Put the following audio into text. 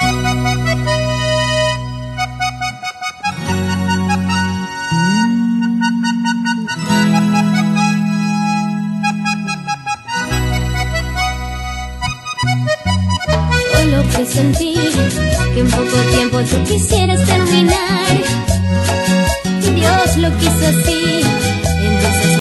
Solo que sentí que en poco tiempo tú quisieras terminar. Dios lo quiso así.